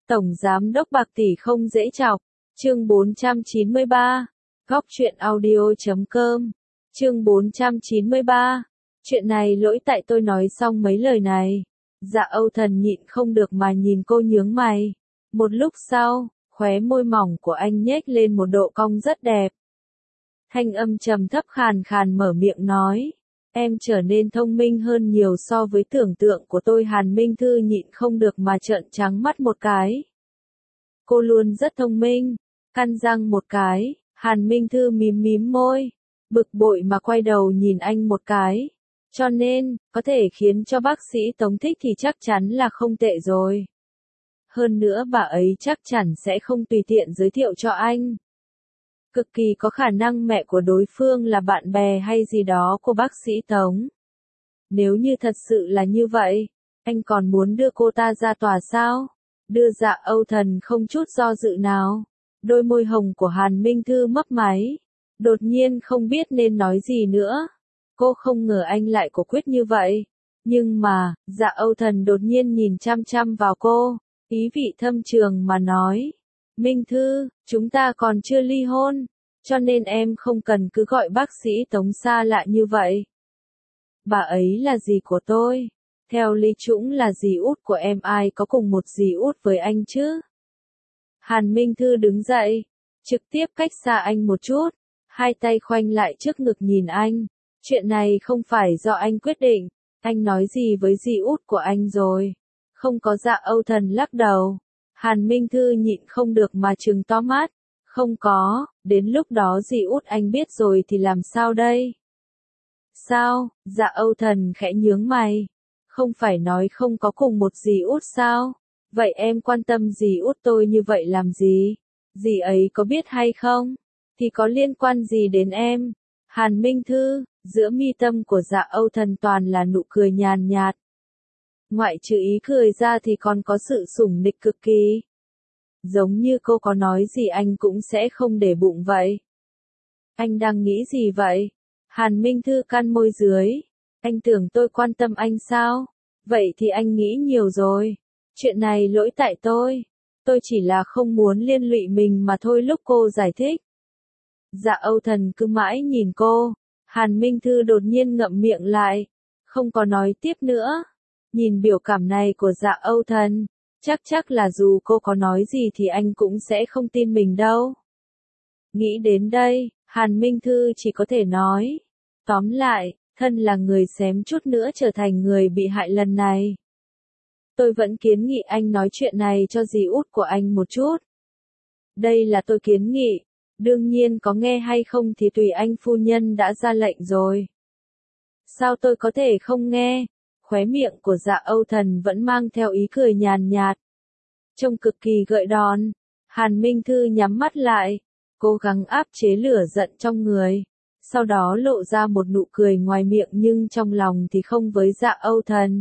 Tổng Giám đốc bạc tỷ không dễ chọc. Chương 493. Góc truyện audio.com. Chương 493. Chuyện này lỗi tại tôi nói xong mấy lời này. Dạ Âu Thần nhịn không được mà nhìn cô nhướng mày. Một lúc sau, khóe môi mỏng của anh nhếch lên một độ cong rất đẹp. Thanh âm trầm thấp khàn khàn mở miệng nói. Em trở nên thông minh hơn nhiều so với tưởng tượng của tôi. Hàn Minh Thư nhịn không được mà trợn trắng mắt một cái. Cô luôn rất thông minh. Căn răng một cái, Hàn Minh Thư mím mím môi. Bực bội mà quay đầu nhìn anh một cái. Cho nên, có thể khiến cho bác sĩ Tống thích thì chắc chắn là không tệ rồi. Hơn nữa bà ấy chắc chắn sẽ không tùy tiện giới thiệu cho anh. Cực kỳ có khả năng mẹ của đối phương là bạn bè hay gì đó của bác sĩ Tống. Nếu như thật sự là như vậy, anh còn muốn đưa cô ta ra tòa sao? Đưa Dạ Âu Thần không chút do dự nào. Đôi môi hồng của Hàn Minh Thư mấp máy. Đột nhiên không biết nên nói gì nữa. Cô không ngờ anh lại quả quyết như vậy. Nhưng mà, Dạ Âu Thần đột nhiên nhìn chăm chăm vào cô. Ý vị thâm trường mà nói. Minh Thư, chúng ta còn chưa ly hôn. Cho nên em không cần cứ gọi bác sĩ Tống xa lạ như vậy. Bà ấy là dì của tôi. Theo Lý Trũng là dì út của em, ai có cùng một dì út với anh chứ? Hàn Minh Thư đứng dậy, trực tiếp cách xa anh một chút, hai tay khoanh lại trước ngực nhìn anh. Chuyện này không phải do anh quyết định, anh nói gì với dì út của anh rồi? Không có. Dạ Âu Thần lắc đầu. Hàn Minh Thư nhịn không được mà trừng to mắt. Không có, đến lúc đó dì út anh biết rồi thì làm sao đây? Sao? Dạ Âu Thần khẽ nhướng mày. Không phải nói không có cùng một dì út sao? Vậy em quan tâm dì út tôi như vậy làm gì? Dì ấy có biết hay không? Thì có liên quan gì đến em? Hàn Minh Thư, giữa mi tâm của Dạ Âu Thần toàn là nụ cười nhàn nhạt. Ngoại trừ ý cười ra thì còn có sự sủng nịch cực kỳ. Giống như cô có nói gì anh cũng sẽ không để bụng vậy. Anh đang nghĩ gì vậy? Hàn Minh Thư cắn môi dưới. Anh tưởng tôi quan tâm anh sao? Vậy thì anh nghĩ nhiều rồi. Chuyện này lỗi tại tôi. Tôi chỉ là không muốn liên lụy mình mà thôi. Lúc cô giải thích. Dạ Âu Thần cứ mãi nhìn cô. Hàn Minh Thư đột nhiên ngậm miệng lại. Không có nói tiếp nữa. Nhìn biểu cảm này của Dạ Âu Thần. Chắc là dù cô có nói gì thì anh cũng sẽ không tin mình đâu. Nghĩ đến đây, Hàn Minh Thư chỉ có thể nói. Tóm lại, thân là người xém chút nữa trở thành người bị hại lần này. Tôi vẫn kiến nghị anh nói chuyện này cho dì út của anh một chút. Đây là tôi kiến nghị. Đương nhiên có nghe hay không thì tùy anh, phu nhân đã ra lệnh rồi. Sao tôi có thể không nghe? Khóe miệng của Dạ Âu Thần vẫn mang theo ý cười nhàn nhạt. Trông cực kỳ gợi đòn. Hàn Minh Thư nhắm mắt lại. Cố gắng áp chế lửa giận trong người. Sau đó lộ ra một nụ cười ngoài miệng nhưng trong lòng thì không với Dạ Âu Thần.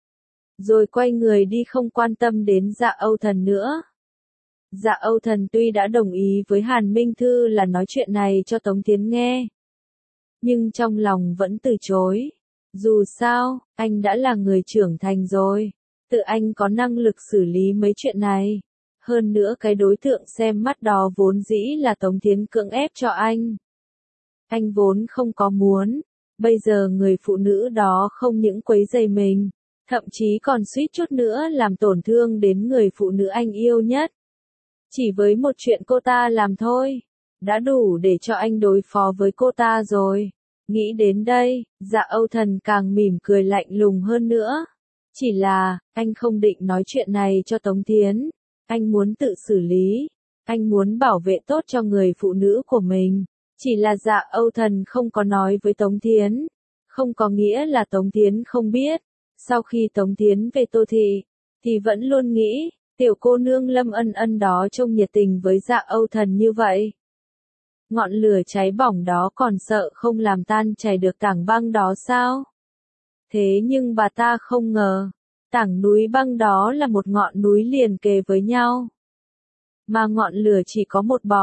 Rồi quay người đi không quan tâm đến Dạ Âu Thần nữa. Dạ Âu Thần tuy đã đồng ý với Hàn Minh Thư là nói chuyện này cho Tống Tiến nghe. Nhưng trong lòng vẫn từ chối. Dù sao, anh đã là người trưởng thành rồi. Tự anh có năng lực xử lý mấy chuyện này. Hơn nữa cái đối tượng xem mắt đó vốn dĩ là Tống Tiến cưỡng ép cho anh. Anh vốn không có muốn. Bây giờ người phụ nữ đó không những quấy rầy mình. Thậm chí còn suýt chút nữa làm tổn thương đến người phụ nữ anh yêu nhất. Chỉ với một chuyện cô ta làm thôi. Đã đủ để cho anh đối phó với cô ta rồi. Nghĩ đến đây, Dạ Âu Thần càng mỉm cười lạnh lùng hơn nữa. Chỉ là, anh không định nói chuyện này cho Tống Tiến. Anh muốn tự xử lý. Anh muốn bảo vệ tốt cho người phụ nữ của mình. Chỉ là Dạ Âu Thần không có nói với Tống Tiến. Không có nghĩa là Tống Tiến không biết. Sau khi Tống Tiến về Tô Thị, thì vẫn luôn nghĩ, tiểu cô nương Lâm Ân Ân đó trông nhiệt tình với Dạ Âu Thần như vậy. Ngọn lửa cháy bỏng đó còn sợ không làm tan chảy được tảng băng đó sao? Thế nhưng bà ta không ngờ, tảng núi băng đó là một ngọn núi liền kề với nhau. Mà ngọn lửa chỉ có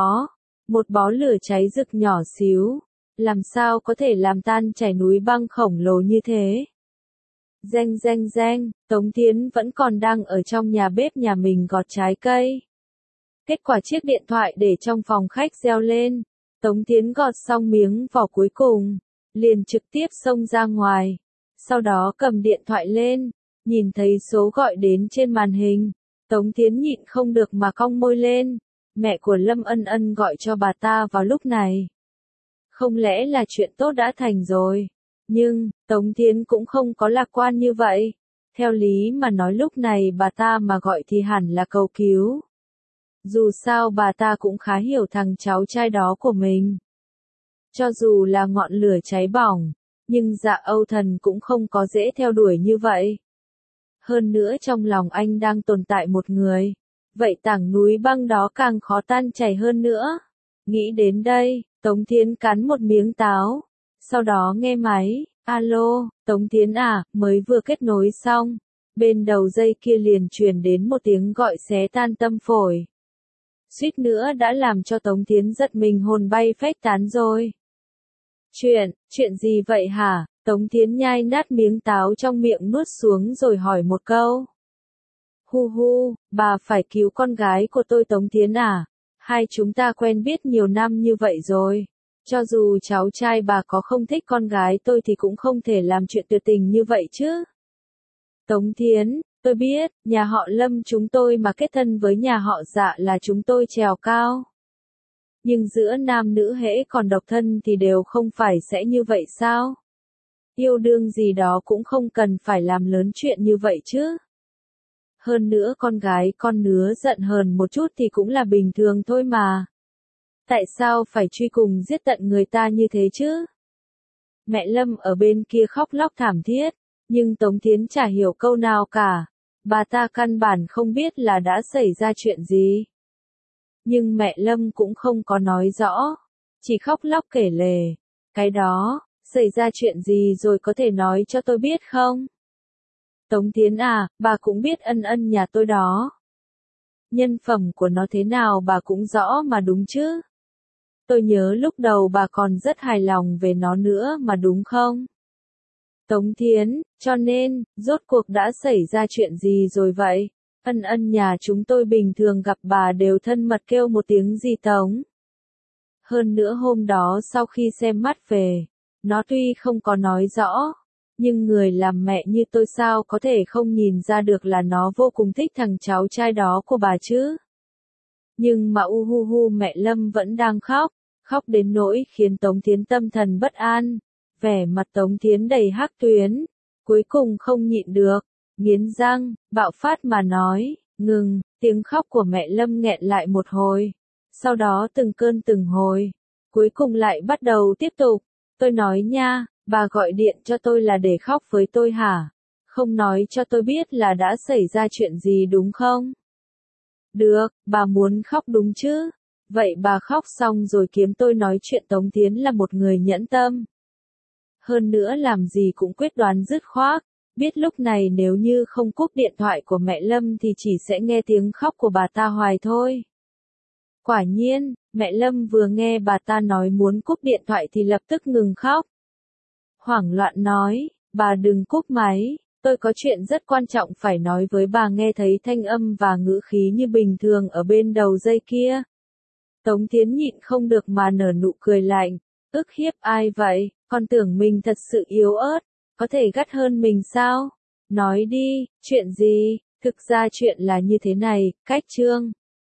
một bó lửa cháy rực nhỏ xíu, làm sao có thể làm tan chảy núi băng khổng lồ như thế? Reng reng reng, Tống Thiến vẫn còn đang ở trong nhà bếp nhà mình gọt trái cây. Kết quả chiếc điện thoại để trong phòng khách reo lên. Tống Thiến gọt xong miếng vỏ cuối cùng, liền trực tiếp xông ra ngoài. Sau đó cầm điện thoại lên, nhìn thấy số gọi đến trên màn hình. Tống Thiến nhịn không được mà cong môi lên. Mẹ của Lâm Ân Ân gọi cho bà ta vào lúc này. Không lẽ là chuyện tốt đã thành rồi? Nhưng, Tống Thiến cũng không có lạc quan như vậy. Theo lý mà nói lúc này bà ta mà gọi thì hẳn là cầu cứu. Dù sao bà ta cũng khá hiểu thằng cháu trai đó của mình. Cho dù là ngọn lửa cháy bỏng, nhưng Dạ Âu Thần cũng không có dễ theo đuổi như vậy. Hơn nữa trong lòng anh đang tồn tại một người. Vậy tảng núi băng đó càng khó tan chảy hơn nữa. Nghĩ đến đây, Tống Thiến cắn một miếng táo. Sau đó nghe máy, alo, Tống Thiến à, mới vừa kết nối xong. Bên đầu dây kia liền truyền đến một tiếng gọi xé tan tâm phổi. Suýt nữa đã làm cho Tống Thiến giật mình hồn bay phách tán rồi. Chuyện gì vậy hả? Tống Thiến nhai nát miếng táo trong miệng nuốt xuống rồi hỏi một câu. Hu hu, bà phải cứu con gái của tôi Tống Thiến à? Hai chúng ta quen biết nhiều năm như vậy rồi. Cho dù cháu trai bà có không thích con gái tôi thì cũng không thể làm chuyện tuyệt tình như vậy chứ. Tống Thiến, tôi biết, nhà họ Lâm chúng tôi mà kết thân với nhà họ Dạ là chúng tôi trèo cao. Nhưng giữa nam nữ hễ còn độc thân thì đều không phải sẽ như vậy sao? Yêu đương gì đó cũng không cần phải làm lớn chuyện như vậy chứ. Hơn nữa con gái con nứa giận hờn một chút thì cũng là bình thường thôi mà. Tại sao phải truy cùng giết tận người ta như thế chứ? Mẹ Lâm ở bên kia khóc lóc thảm thiết, nhưng Tống Thiến chả hiểu câu nào cả. Bà ta căn bản không biết là đã xảy ra chuyện gì. Nhưng mẹ Lâm cũng không có nói rõ, chỉ khóc lóc kể lể. Cái đó, xảy ra chuyện gì rồi có thể nói cho tôi biết không? Tống Thiến à, bà cũng biết Ân Ân nhà tôi đó. Nhân phẩm của nó thế nào bà cũng rõ mà đúng chứ? Tôi nhớ lúc đầu bà còn rất hài lòng về nó nữa mà đúng không? Tống Thiến, cho nên, rốt cuộc đã xảy ra chuyện gì rồi vậy? Ân Ân nhà chúng tôi bình thường gặp bà đều thân mật kêu một tiếng gì Tống. Hơn nữa hôm đó sau khi xem mắt về, nó tuy không có nói rõ, nhưng người làm mẹ như tôi sao có thể không nhìn ra được là nó vô cùng thích thằng cháu trai đó của bà chứ. Nhưng mà mẹ Lâm vẫn đang khóc đến nỗi khiến Tống Thiến tâm thần bất an. Vẻ mặt Tống Thiến đầy hắc tuyến, cuối cùng không nhịn được, nghiến răng, bạo phát mà nói, ngừng, tiếng khóc của mẹ Lâm nghẹn lại một hồi, sau đó từng cơn từng hồi, cuối cùng lại bắt đầu tiếp tục, tôi nói nha, bà gọi điện cho tôi là để khóc với tôi hả? Không nói cho tôi biết là đã xảy ra chuyện gì đúng không? Được, bà muốn khóc đúng chứ? Vậy bà khóc xong rồi kiếm tôi nói chuyện. Tống Thiến là một người nhẫn tâm. Hơn nữa làm gì cũng quyết đoán dứt khoát, biết lúc này nếu như không cúp điện thoại của mẹ Lâm thì chỉ sẽ nghe tiếng khóc của bà ta hoài thôi. Quả nhiên, mẹ Lâm vừa nghe bà ta nói muốn cúp điện thoại thì lập tức ngừng khóc. Hoảng loạn nói, bà đừng cúp máy, tôi có chuyện rất quan trọng phải nói với bà. Nghe thấy thanh âm và ngữ khí như bình thường ở bên đầu dây kia. Tống Thiến nhịn không được mà nở nụ cười lạnh, ức hiếp ai vậy, con tưởng mình thật sự yếu ớt, có thể gắt hơn mình sao? Nói đi, chuyện gì? Thực ra chuyện là như thế này, cách chương